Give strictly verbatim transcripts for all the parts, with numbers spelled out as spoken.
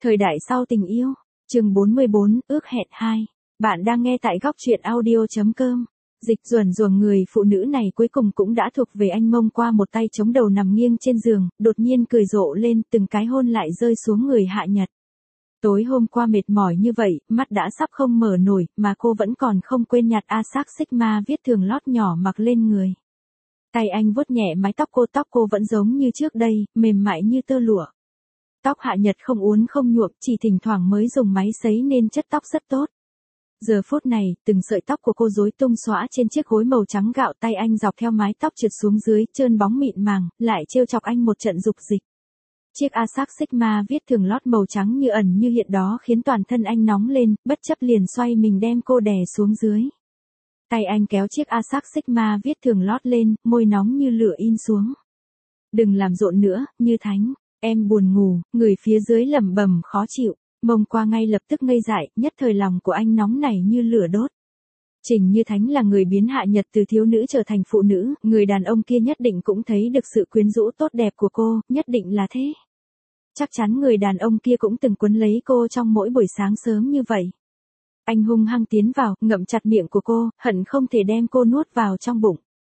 Thời đại sau tình yêu, chương bốn mươi bốn, ước hẹn hai. Bạn đang nghe tại góc truyện audio.com. Dịch ruẩn ruồng người phụ nữ này cuối cùng cũng đã thuộc về anh. Mông qua một tay chống đầu nằm nghiêng trên giường, đột nhiên cười rộ lên, từng cái hôn lại rơi xuống người Hạ Nhật. Tối hôm qua mệt mỏi như vậy, mắt đã sắp không mở nổi, mà cô vẫn còn không quên nhặt Asac Sigma viết thường lót nhỏ mặc lên người. Tay anh vuốt nhẹ mái tóc cô, tóc cô vẫn giống như trước đây, mềm mại như tơ lụa. Tóc Hạ Nhật không uốn không nhuộm, chỉ thỉnh thoảng mới dùng máy sấy nên chất tóc rất tốt. Giờ phút này, từng sợi tóc của cô rối tung xõa trên chiếc gối màu trắng gạo, tay anh dọc theo mái tóc trượt xuống dưới, trơn bóng mịn màng, lại trêu chọc anh một trận dục dịch. Chiếc Asac Sigma viết thường lót màu trắng như ẩn như hiện đó khiến toàn thân anh nóng lên, bất chấp liền xoay mình đem cô đè xuống dưới. Tay anh kéo chiếc Asac Sigma viết thường lót lên, môi nóng như lửa in xuống. Đừng làm rộn nữa, Như Thánh. Em buồn ngủ, người phía dưới lẩm bẩm khó chịu. Mông qua ngay lập tức ngây dại, nhất thời lòng của anh nóng nảy như lửa đốt. Trình Như Thánh là người biến Hạ Nhật từ thiếu nữ trở thành phụ nữ, người đàn ông kia nhất định cũng thấy được sự quyến rũ tốt đẹp của cô, nhất định là thế. Chắc chắn người đàn ông kia cũng từng quấn lấy cô trong mỗi buổi sáng sớm như vậy. Anh hung hăng tiến vào, ngậm chặt miệng của cô, hận không thể đem cô nuốt vào trong bụng.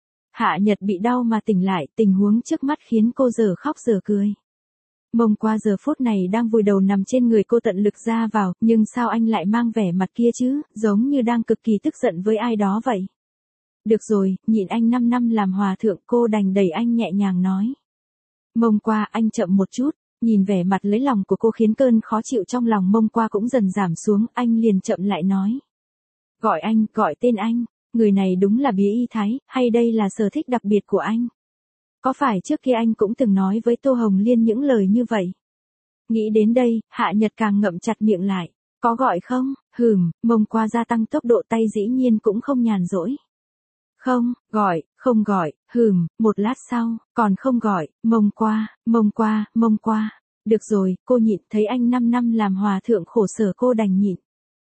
Hạ Nhật bị đau mà tỉnh lại, tình huống trước mắt khiến cô giờ khóc giờ cười. Mông qua giờ phút này đang vùi đầu nằm trên người cô tận lực ra vào, nhưng sao anh lại mang vẻ mặt kia chứ, giống như đang cực kỳ tức giận với ai đó vậy. Được rồi, nhịn anh năm năm làm hòa thượng, cô đành đẩy anh nhẹ nhàng nói. Mông qua, anh chậm một chút, nhìn vẻ mặt lấy lòng của cô khiến cơn khó chịu trong lòng Mông qua cũng dần giảm xuống, anh liền chậm lại nói. Gọi anh, gọi tên anh, người này đúng là Bí Y Thái, hay đây là sở thích đặc biệt của anh? Có phải trước kia anh cũng từng nói với Tô Hồng Liên những lời như vậy? Nghĩ đến đây, Hạ Nhật càng ngậm chặt miệng lại. Có gọi không? Hừm, Mông qua gia tăng tốc độ, tay dĩ nhiên cũng không nhàn rỗi. Không, gọi, không gọi, hừm, một lát sau, còn không gọi, Mông qua, Mông qua, Mông qua. Được rồi, cô nhịn, thấy anh năm năm làm hòa thượng khổ sở cô đành nhịn.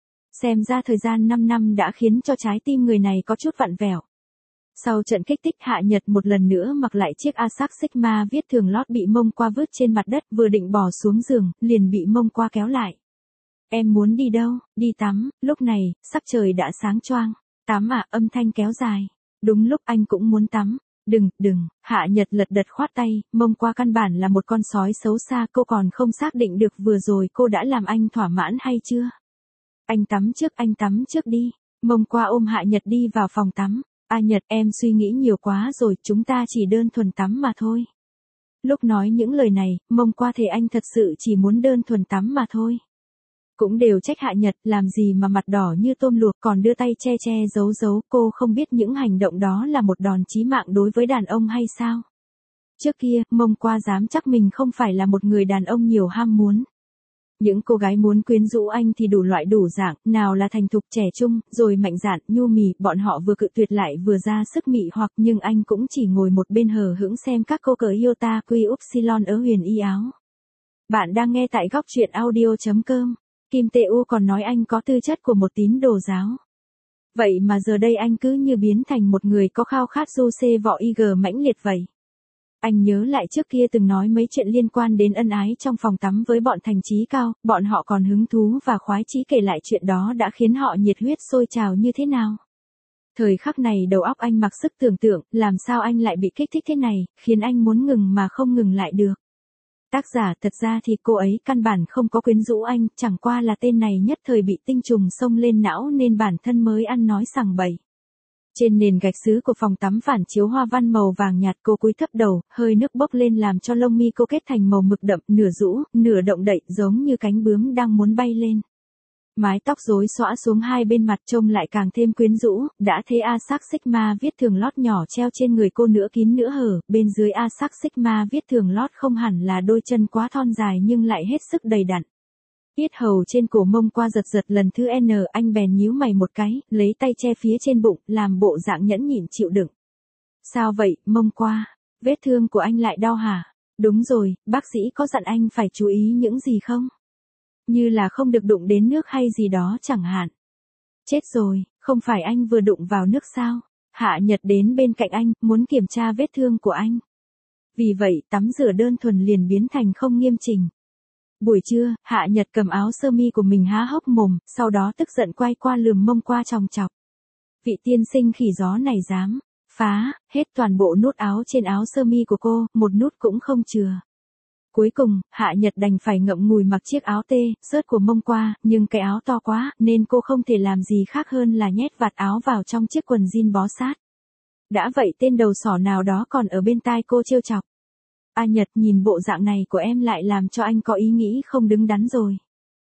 Xem ra thời gian năm năm đã khiến cho trái tim người này có chút vặn vẹo. Sau trận kích thích, Hạ Nhật một lần nữa mặc lại chiếc Asac Sigma viết thường lót bị Mông qua vứt trên mặt đất, vừa định bỏ xuống giường, liền bị Mông qua kéo lại. Em muốn đi đâu? Đi tắm. Lúc này, sắc trời đã sáng choang. Tắm à? Âm thanh kéo dài. Đúng lúc anh cũng muốn tắm. Đừng, đừng, Hạ Nhật lật đật khoát tay, Mông qua căn bản là một con sói xấu xa, cô còn không xác định được vừa rồi cô đã làm anh thỏa mãn hay chưa. Anh tắm trước, anh tắm trước đi. Mông qua ôm Hạ Nhật đi vào phòng tắm. A Nhật, em suy nghĩ nhiều quá rồi, chúng ta chỉ đơn thuần tắm mà thôi. Lúc nói những lời này, Mông qua thề anh thật sự chỉ muốn đơn thuần tắm mà thôi. Cũng đều trách Hạ Nhật, làm gì mà mặt đỏ như tôm luộc, còn đưa tay che che giấu giấu, cô không biết những hành động đó là một đòn chí mạng đối với đàn ông hay sao? Trước kia, Mông qua dám chắc mình không phải là một người đàn ông nhiều ham muốn. Những cô gái muốn quyến rũ anh thì đủ loại đủ dạng, nào là thành thục trẻ trung, rồi mạnh dạn, nhu mì, bọn họ vừa cự tuyệt lại vừa ra sức mị hoặc, nhưng anh cũng chỉ ngồi một bên hờ hững xem các cô cờ Iota Quy Upsilon ở huyền y áo. Bạn đang nghe tại góc truyện audio.com. Kim Tê U còn nói anh có tư chất của một tín đồ giáo. Vậy mà giờ đây anh cứ như biến thành một người có khao khát du xê võ y gờ mãnh liệt vậy. Anh nhớ lại trước kia từng nói mấy chuyện liên quan đến ân ái trong phòng tắm với bọn thành trí cao, bọn họ còn hứng thú và khoái chí kể lại chuyện đó đã khiến họ nhiệt huyết sôi trào như thế nào. Thời khắc này đầu óc anh mặc sức tưởng tượng, làm sao anh lại bị kích thích thế này, khiến anh muốn ngừng mà không ngừng lại được. Tác giả, thật ra thì cô ấy căn bản không có quyến rũ anh, chẳng qua là tên này nhất thời bị tinh trùng xông lên não nên bản thân mới ăn nói sằng bậy. Trên nền gạch sứ của phòng tắm phản chiếu hoa văn màu vàng nhạt, cô cúi thấp đầu, hơi nước bốc lên làm cho lông mi cô kết thành màu mực đậm, nửa rũ, nửa động đậy, giống như cánh bướm đang muốn bay lên. Mái tóc rối xõa xuống hai bên mặt trông lại càng thêm quyến rũ, đã thế Asac Sigma viết thường lót nhỏ treo trên người cô nửa kín nửa hở, bên dưới Asac Sigma viết thường lót không hẳn là đôi chân quá thon dài nhưng lại hết sức đầy đặn. Yết hầu trên cổ Mông qua giật giật lần thứ N, anh bèn nhíu mày một cái, lấy tay che phía trên bụng, làm bộ dạng nhẫn nhịn chịu đựng. Sao vậy, Mông qua? Vết thương của anh lại đau hả? Đúng rồi, bác sĩ có dặn anh phải chú ý những gì không? Như là không được đụng đến nước hay gì đó chẳng hạn. Chết rồi, không phải anh vừa đụng vào nước sao? Hạ Nhật đến bên cạnh anh, muốn kiểm tra vết thương của anh. Vì vậy, tắm rửa đơn thuần liền biến thành không nghiêm chỉnh. Buổi trưa, Hạ Nhật cầm áo sơ mi của mình há hốc mồm, sau đó tức giận quay qua lườm mông qua chòng chọc. Vị tiên sinh khỉ gió này dám phá hết toàn bộ nút áo trên áo sơ mi của cô, một nút cũng không chừa. Cuối cùng, Hạ Nhật đành phải ngậm ngùi mặc chiếc áo tê, xớt của mông qua, nhưng cái áo to quá, nên cô không thể làm gì khác hơn là nhét vạt áo vào trong chiếc quần jean bó sát. Đã vậy tên đầu sỏ nào đó còn ở bên tai cô trêu chọc. A Nhật, nhìn bộ dạng này của em lại làm cho anh có ý nghĩ không đứng đắn rồi.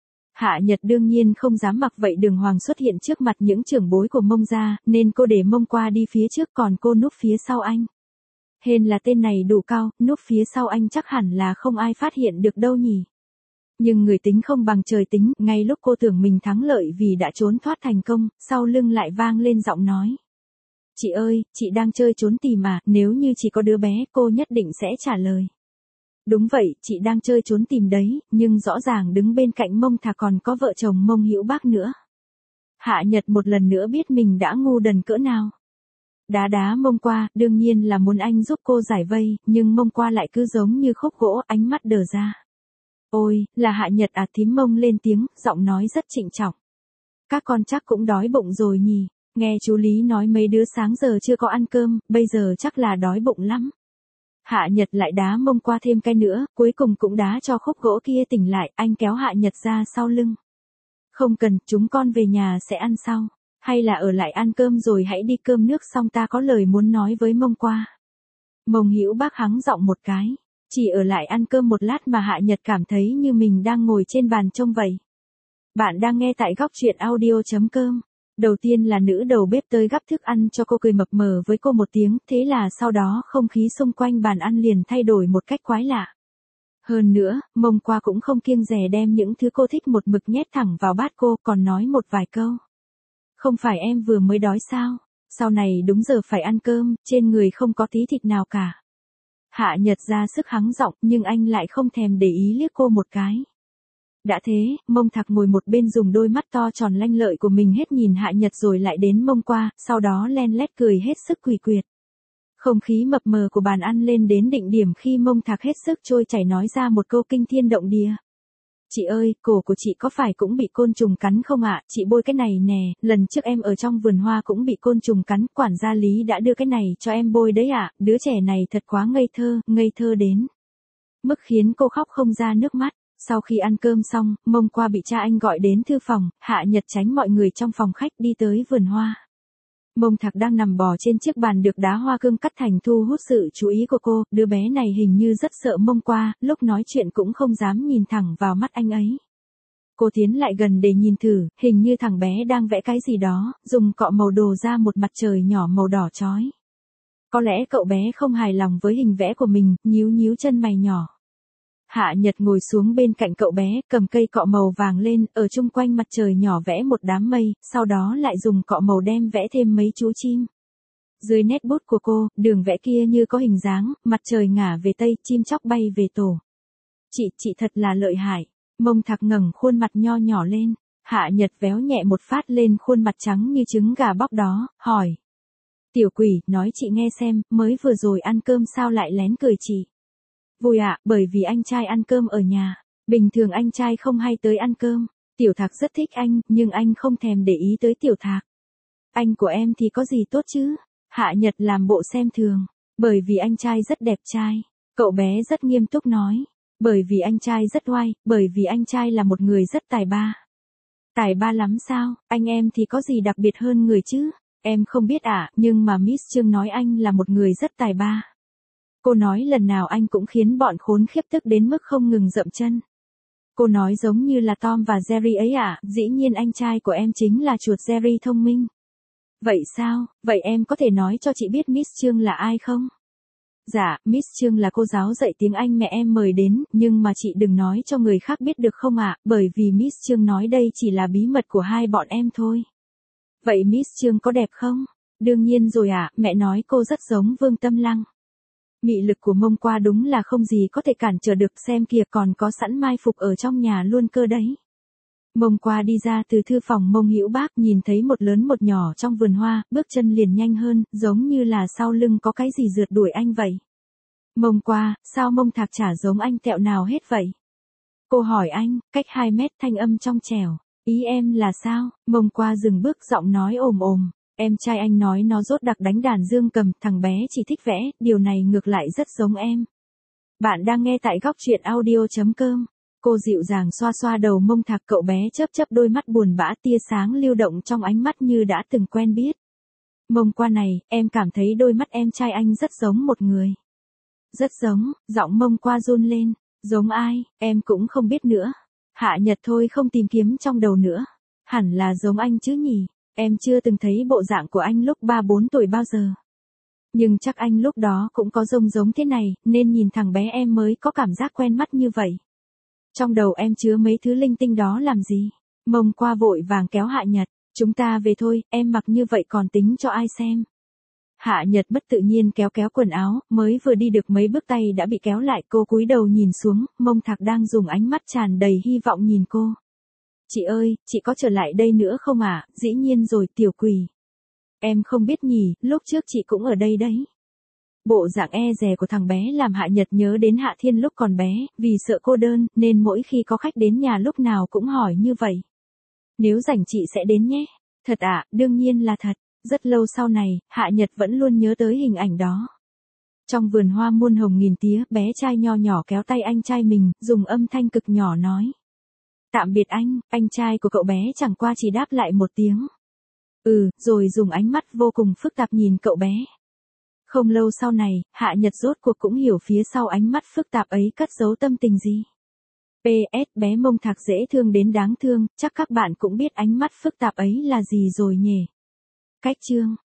Hạ Nhật đương nhiên không dám mặc vậy đường hoàng xuất hiện trước mặt những trưởng bối của mông ra, nên cô để mông qua đi phía trước còn cô núp phía sau anh. Hên là tên này đủ cao, núp phía sau anh chắc hẳn là không ai phát hiện được đâu nhỉ. Nhưng người tính không bằng trời tính, ngay lúc cô tưởng mình thắng lợi vì đã trốn thoát thành công, sau lưng lại vang lên giọng nói. Chị ơi, chị đang chơi trốn tìm à, nếu như chỉ có đứa bé, cô nhất định sẽ trả lời. Đúng vậy, chị đang chơi trốn tìm đấy, nhưng rõ ràng đứng bên cạnh Mông Thạc còn có vợ chồng Mông Hữu Bác nữa. Hạ Nhật một lần nữa biết mình đã ngu đần cỡ nào. Đá đá Mông qua, đương nhiên là muốn anh giúp cô giải vây, nhưng Mông qua lại cứ giống như khúc gỗ, ánh mắt đờ ra. Ôi, là Hạ Nhật à, thím Mông lên tiếng, giọng nói rất trịnh trọng. Các con chắc cũng đói bụng rồi nhỉ, nghe chú Lý nói mấy đứa sáng giờ chưa có ăn cơm, bây giờ chắc là đói bụng lắm. Hạ Nhật lại đá Mông qua thêm cái nữa, cuối cùng cũng đá cho khúc gỗ kia tỉnh lại, anh kéo Hạ Nhật ra sau lưng. Không cần, chúng con về nhà sẽ ăn sau. Hay là ở lại ăn cơm rồi hãy đi cơm nước xong ta có lời muốn nói với Mông qua. Mông Hữu Bác hắng giọng một cái. Chỉ ở lại ăn cơm một lát mà Hạ Nhật cảm thấy như mình đang ngồi trên bàn trông vậy. Bạn đang nghe tại góc truyện audio.com. Đầu tiên là nữ đầu bếp tới gắp thức ăn cho cô, cười mập mờ với cô một tiếng, thế là sau đó không khí xung quanh bàn ăn liền thay đổi một cách quái lạ. Hơn nữa, Mông qua cũng không kiêng dè đem những thứ cô thích một mực nhét thẳng vào bát cô, còn nói một vài câu. Không phải em vừa mới đói sao? Sau này đúng giờ phải ăn cơm, trên người không có tí thịt nào cả. Hạ Nhật ra sức hắng giọng, nhưng anh lại không thèm để ý liếc cô một cái. Đã thế, Mông Thạc ngồi một bên dùng đôi mắt to tròn lanh lợi của mình hết nhìn Hạ Nhật rồi lại đến Mông qua, sau đó len lét cười hết sức quỷ quyệt. Không khí mập mờ của bàn ăn lên đến đỉnh điểm khi Mông Thạc hết sức trôi chảy nói ra một câu kinh thiên động địa. Chị ơi, cổ của chị có phải cũng bị côn trùng cắn không ạ? Chị bôi cái này nè, lần trước em ở trong vườn hoa cũng bị côn trùng cắn, quản gia Lý đã đưa cái này cho em bôi đấy ạ, đứa trẻ này thật quá ngây thơ, ngây thơ đến mức khiến cô khóc không ra nước mắt. Sau khi ăn cơm xong, Mông qua bị cha anh gọi đến thư phòng, Hạ Nhật tránh mọi người trong phòng khách đi tới vườn hoa. Mông Thạc đang nằm bò trên chiếc bàn được đá hoa cương cắt thành thu hút sự chú ý của cô, đứa bé này hình như rất sợ Mông qua, lúc nói chuyện cũng không dám nhìn thẳng vào mắt anh ấy. Cô tiến lại gần để nhìn thử, hình như thằng bé đang vẽ cái gì đó, dùng cọ màu đồ ra một mặt trời nhỏ màu đỏ chói. Có lẽ cậu bé không hài lòng với hình vẽ của mình, nhíu nhíu chân mày nhỏ. Hạ Nhật ngồi xuống bên cạnh cậu bé, cầm cây cọ màu vàng lên, ở chung quanh mặt trời nhỏ vẽ một đám mây, sau đó lại dùng cọ màu đem vẽ thêm mấy chú chim. Dưới nét bút của cô, đường vẽ kia như có hình dáng, mặt trời ngả về tây, chim chóc bay về tổ. Chị, chị thật là lợi hại. Mông Thạc ngẩng khuôn mặt nho nhỏ lên, Hạ Nhật véo nhẹ một phát lên khuôn mặt trắng như trứng gà bóc đó, hỏi. Tiểu quỷ, nói chị nghe xem, mới vừa rồi ăn cơm sao lại lén cười chị? Vui ạ, à, bởi vì anh trai ăn cơm ở nhà. Bình thường anh trai không hay tới ăn cơm. Tiểu Thạc rất thích anh, nhưng anh không thèm để ý tới Tiểu Thạc. Anh của em thì có gì tốt chứ? Hạ Nhật làm bộ xem thường. Bởi vì anh trai rất đẹp trai. Cậu bé rất nghiêm túc nói. Bởi vì anh trai rất oai, bởi vì anh trai là một người rất tài ba. Tài ba lắm sao, anh em thì có gì đặc biệt hơn người chứ? Em không biết ạ, à, nhưng mà Miss Trương nói anh là một người rất tài ba. Cô nói lần nào anh cũng khiến bọn khốn khiếp tức đến mức không ngừng dậm chân. Cô nói giống như là Tom và Jerry ấy ạ, à, dĩ nhiên anh trai của em chính là chuột Jerry thông minh. Vậy sao, vậy em có thể nói cho chị biết Miss Trương là ai không? Dạ, Miss Trương là cô giáo dạy tiếng Anh mẹ em mời đến, nhưng mà chị đừng nói cho người khác biết được không ạ, bởi vì Miss Trương nói đây chỉ là bí mật của hai bọn em thôi. Vậy Miss Trương có đẹp không? Đương nhiên rồi ạ, à, mẹ nói cô rất giống Vương Tâm Lăng. Mị lực của Mông qua đúng là không gì có thể cản trở được, xem kìa còn có sẵn mai phục ở trong nhà luôn cơ đấy. Mông qua đi ra từ thư phòng Mông Hữu Bác, nhìn thấy một lớn một nhỏ trong vườn hoa, bước chân liền nhanh hơn, giống như là sau lưng có cái gì rượt đuổi anh vậy. Mông qua, sao Mông Thạc chả giống anh tẹo nào hết vậy? Cô hỏi anh, cách hai mét thanh âm trong trẻo. Ý em là sao? Mông qua dừng bước giọng nói ồm ồm. Em trai anh nói nó dốt đặc đánh đàn dương cầm, thằng bé chỉ thích vẽ, điều này ngược lại rất giống em. Bạn đang nghe tại góc truyện audio.com. Cô dịu dàng xoa xoa đầu Mông Thạc, cậu bé chớp chớp đôi mắt buồn bã, tia sáng lưu động trong ánh mắt như đã từng quen biết. Mông qua này, em cảm thấy đôi mắt em trai anh rất giống một người. Rất giống, giọng Mông qua run lên. Giống ai, em cũng không biết nữa. Hạ Nhật thôi không tìm kiếm trong đầu nữa. Hẳn là giống anh chứ nhỉ, em chưa từng thấy bộ dạng của anh lúc ba bốn tuổi bao giờ. Nhưng chắc anh lúc đó cũng có giống giống thế này, nên nhìn thằng bé em mới có cảm giác quen mắt như vậy. Trong đầu em chứa mấy thứ linh tinh đó làm gì? Mông qua vội vàng kéo Hạ Nhật. Chúng ta về thôi, em mặc như vậy còn tính cho ai xem? Hạ Nhật bất tự nhiên kéo kéo quần áo, mới vừa đi được mấy bước tay đã bị kéo lại, cô cúi đầu nhìn xuống, Mông Thạc đang dùng ánh mắt tràn đầy hy vọng nhìn cô. Chị ơi, chị có trở lại đây nữa không ạ? À? Dĩ nhiên rồi, tiểu quỷ. Em không biết nhỉ, lúc trước chị cũng ở đây đấy. Bộ dạng e dè của thằng bé làm Hạ Nhật nhớ đến Hạ Thiên lúc còn bé, vì sợ cô đơn, nên mỗi khi có khách đến nhà lúc nào cũng hỏi như vậy. Nếu rảnh chị sẽ đến nhé. Thật ạ, à, đương nhiên là thật. Rất lâu sau này, Hạ Nhật vẫn luôn nhớ tới hình ảnh đó. Trong vườn hoa muôn hồng nghìn tía, bé trai nho nhỏ kéo tay anh trai mình, dùng âm thanh cực nhỏ nói. Tạm biệt anh, anh trai của cậu bé chẳng qua chỉ đáp lại một tiếng. Ừ, rồi dùng ánh mắt vô cùng phức tạp nhìn cậu bé. Không lâu sau này, Hạ Nhật rốt cuộc cũng hiểu phía sau ánh mắt phức tạp ấy cất giấu tâm tình gì. pê ét bé Mông Thạc dễ thương đến đáng thương, chắc các bạn cũng biết ánh mắt phức tạp ấy là gì rồi nhỉ. Cách chương